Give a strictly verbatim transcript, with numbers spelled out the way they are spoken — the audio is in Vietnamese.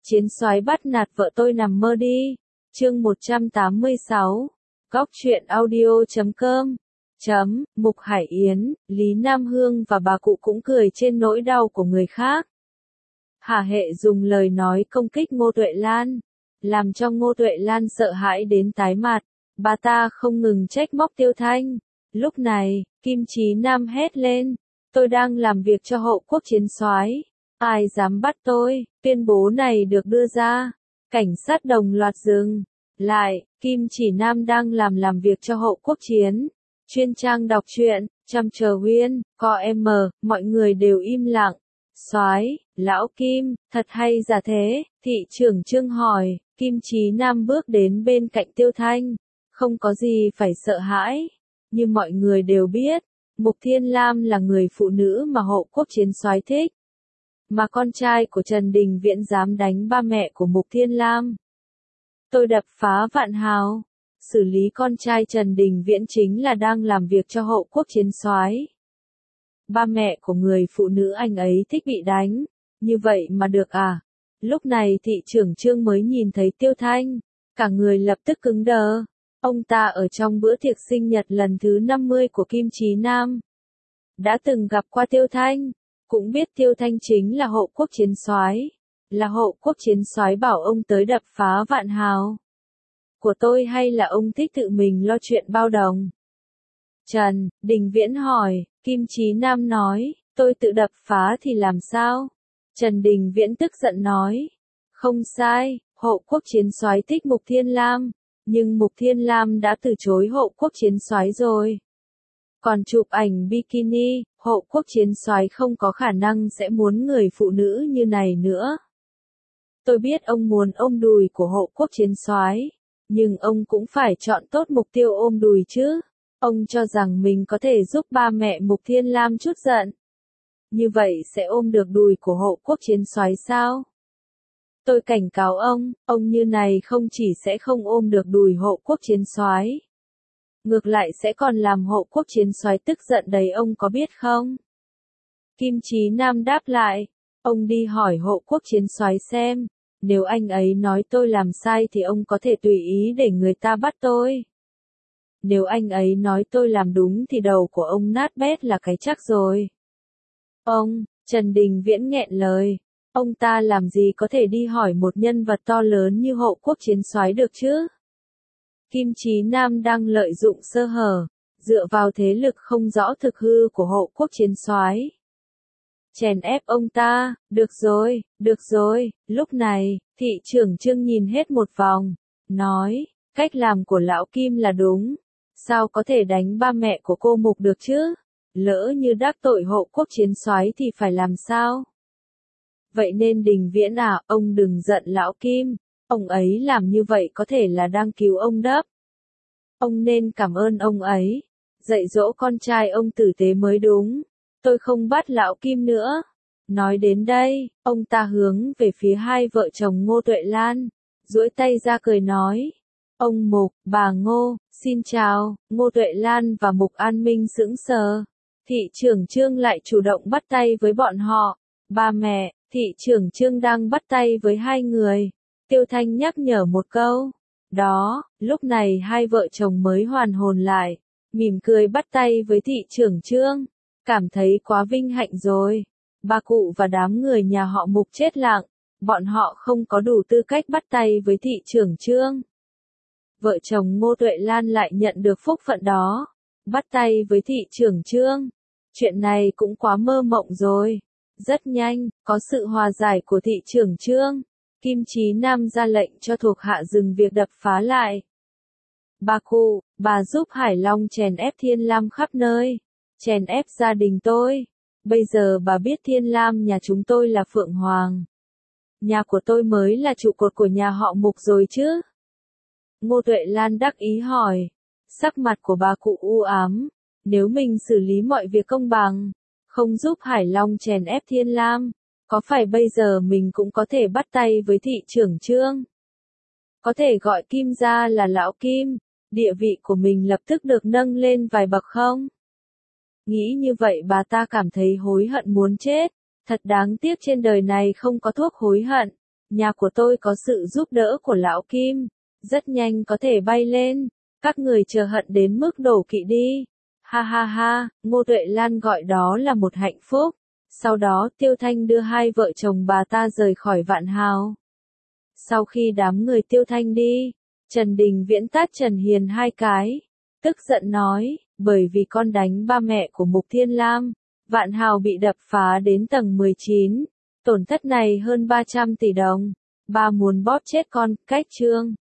Chiến soái bắt nạt vợ tôi nằm mơ đi. Chương một trăm tám mươi sáu. Góc truyện audio chấm com. Chấm, Mục Hải Yến, Lý Nam Hương và bà cụ cũng cười trên nỗi đau của người khác. Hà Hệ dùng lời nói công kích Ngô Tuệ Lan, làm cho Ngô Tuệ Lan sợ hãi đến tái mặt. Bà ta không ngừng trách móc Tiêu Thanh. Lúc này, Kim Chí Nam hét lên, tôi đang làm việc cho Hậu Quốc chiến soái, ai dám bắt tôi? Tuyên bố này được đưa ra, cảnh sát đồng loạt dừng lại. Kim Chỉ Nam đang làm làm việc cho Hậu Quốc chiến. Chuyên trang đọc truyện, chăm chờ huyên, co em, mọi người đều im lặng. Soái, lão Kim, thật hay giả thế? Thị trưởng Trương hỏi. Kim Chí Nam bước đến bên cạnh Tiêu Thanh, không có gì phải sợ hãi. Như mọi người đều biết, Mục Thiên Lam là người phụ nữ mà Hậu Quốc chiến soái thích. Mà con trai của Trần Đình Viễn dám đánh ba mẹ của Mục Thiên Lam. Tôi đập phá Vạn Hào, xử lý con trai Trần Đình Viễn chính là đang làm việc cho Hậu Quốc chiến soái. Ba mẹ của người phụ nữ anh ấy thích bị đánh, như vậy mà được à? Lúc này thị trưởng Trương mới nhìn thấy Tiêu Thanh, cả người lập tức cứng đờ. Ông ta ở trong bữa tiệc sinh nhật lần thứ năm mươi của Kim Chí Nam đã từng gặp qua Tiêu Thanh, cũng biết Tiêu Thanh chính là Hậu Quốc chiến soái, là Hậu Quốc chiến soái bảo ông tới đập phá Vạn Hào của tôi, hay là ông thích tự mình lo chuyện bao đồng? Trần Đình Viễn hỏi. Kim Chí Nam nói, tôi tự đập phá thì làm sao? Trần Đình Viễn tức giận nói, không sai, Hậu Quốc chiến soái thích Mục Thiên Lam, nhưng Mục Thiên Lam đã từ chối Hậu Quốc chiến soái rồi. Còn chụp ảnh bikini, Hậu Quốc chiến soái không có khả năng sẽ muốn người phụ nữ như này nữa. Tôi biết ông muốn ôm đùi của Hậu Quốc chiến soái, nhưng ông cũng phải chọn tốt mục tiêu ôm đùi chứ. Ông cho rằng mình có thể giúp ba mẹ Mục Thiên Lam chút giận, như vậy sẽ ôm được đùi của Hậu Quốc chiến soái sao? Tôi cảnh cáo ông, ông như này không chỉ sẽ không ôm được đùi Hậu Quốc chiến soái, ngược lại sẽ còn làm Hậu Quốc chiến soái tức giận đấy, ông có biết không? Kim Chí Nam đáp lại, ông đi hỏi Hậu Quốc chiến soái xem, nếu anh ấy nói tôi làm sai thì ông có thể tùy ý để người ta bắt tôi. Nếu anh ấy nói tôi làm đúng thì đầu của ông nát bét là cái chắc rồi. Ông, Trần Đình Viễn nghẹn lời, ông ta làm gì có thể đi hỏi một nhân vật to lớn như Hậu Quốc chiến soái được chứ? Kim Chí Nam đang lợi dụng sơ hở, dựa vào thế lực không rõ thực hư của Hậu Quốc chiến soái, chèn ép ông ta. Được rồi, được rồi. Lúc này, thị trưởng Trương nhìn hết một vòng, nói, cách làm của lão Kim là đúng. Sao có thể đánh ba mẹ của cô Mục được chứ? Lỡ như đắc tội Hậu Quốc chiến soái thì phải làm sao? Vậy nên Đình Viễn à, ông đừng giận lão Kim, ông ấy làm như vậy có thể là đang cứu ông đó. Ông nên cảm ơn ông ấy, dạy dỗ con trai ông tử tế mới đúng. Tôi không bắt lão Kim nữa. Nói đến đây, ông ta hướng về phía hai vợ chồng Ngô Tuệ Lan, duỗi tay ra cười nói, ông Mục, bà Ngô, xin chào. Ngô Tuệ Lan và Mục An Minh sững sờ. Thị trưởng Trương lại chủ động bắt tay với bọn họ. Ba mẹ, thị trưởng Trương đang bắt tay với hai người. Tiêu Thanh nhắc nhở một câu. Đó, lúc này hai vợ chồng mới hoàn hồn lại, mỉm cười bắt tay với thị trưởng Trương. Cảm thấy quá vinh hạnh rồi. Bà cụ và đám người nhà họ Mục chết lặng. Bọn họ không có đủ tư cách bắt tay với thị trưởng Trương. Vợ chồng Ngô Tuệ Lan lại nhận được phúc phận đó. Bắt tay với thị trưởng Trương. Chuyện này cũng quá mơ mộng rồi. Rất nhanh, có sự hòa giải của thị trưởng Trương. Kim Chí Nam ra lệnh cho thuộc hạ dừng việc đập phá lại. Bà cụ, bà giúp Hải Long chèn ép Thiên Lam khắp nơi. Chèn ép gia đình tôi. Bây giờ bà biết Thiên Lam nhà chúng tôi là Phượng Hoàng. Nhà của tôi mới là trụ cột của nhà họ Mục rồi chứ? Ngô Tuệ Lan đắc ý hỏi. Sắc mặt của bà cụ u ám. Nếu mình xử lý mọi việc công bằng, không giúp Hải Long chèn ép Thiên Lam, có phải bây giờ mình cũng có thể bắt tay với thị trưởng Trương? Có thể gọi Kim ra là lão Kim, địa vị của mình lập tức được nâng lên vài bậc không? Nghĩ như vậy bà ta cảm thấy hối hận muốn chết. Thật đáng tiếc trên đời này không có thuốc hối hận. nhà của tôi có sự giúp đỡ của lão Kim, rất nhanh có thể bay lên, các người chờ hận đến mức đổ kỵ đi. Ha ha ha, Ngô Tuệ Lan gọi đó là một hạnh phúc. Sau đó Tiêu Thanh đưa hai vợ chồng bà ta rời khỏi Vạn Hào. Sau khi đám người Tiêu Thanh đi, Trần Đình Viễn tát Trần Hiền hai cái, tức giận nói, bởi vì con đánh ba mẹ của Mục Thiên Lam, Vạn Hào bị đập phá đến tầng mười chín, tổn thất này hơn ba trăm tỷ đồng, ba muốn bóp chết con, cách trương.